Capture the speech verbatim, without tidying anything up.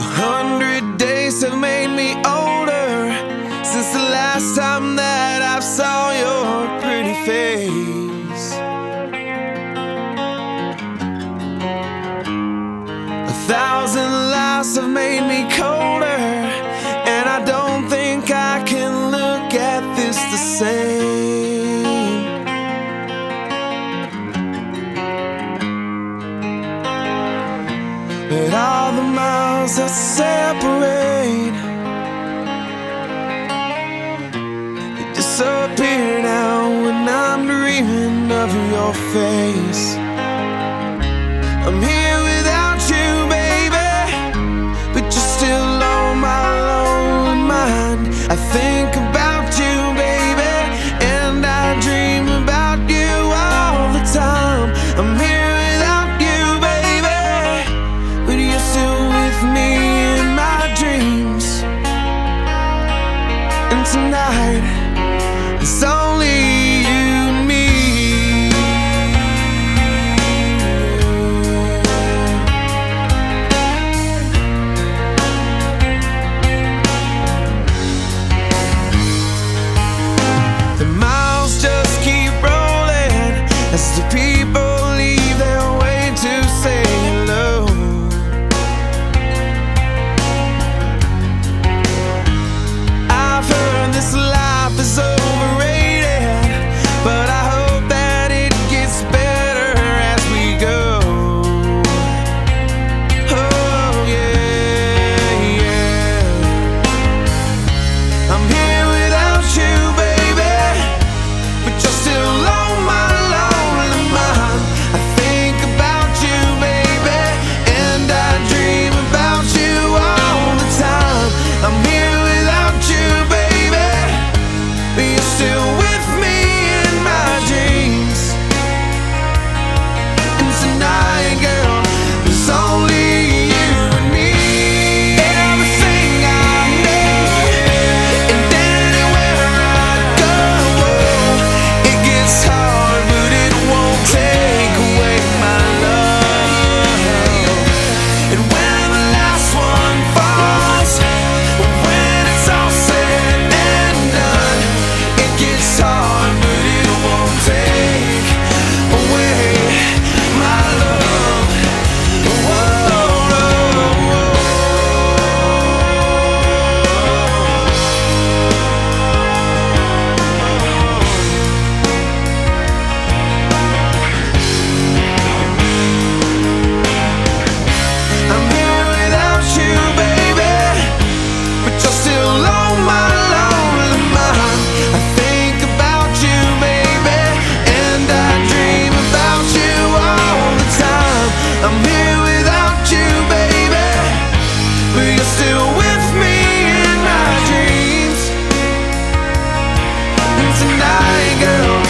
A hundred days have made me older since the last time that I saw your pretty face. A thousand lives have made me colder, and I don't think I can look at this the same. But all the miles that separate, they disappear now when I'm dreaming of your face. I'm here without you, baby, but you're still on my lonely mind. I think about you, baby, and I dream about you all the time. I'm here without you, baby, but you're still with me in my dreams. And tonight, it's only you and me. The miles just keep rolling as the people leave their way to say hello. I've heard this life is overrated, but I hope that it gets better as we go. Oh yeah, yeah. I'm here without you, baby, but you're still on my lonely mind. I think about you, baby, and I dream about you all the time. I'm here without you, baby, but you're still with me in my dreams. And tonight, girl, there's only you and me. Everything I need, and anywhere I go, it gets hard, but it won't take away my love. And when the last one falls, when it's all said and done, it gets hard, but it won't take away my love. Whoa, whoa, whoa. I'm here without you, baby, but you're still on my lonely mind. I think about you, baby, and I dream about you all the time. I'm here without you, baby, but you're still with me in my dreams. And tonight, girl,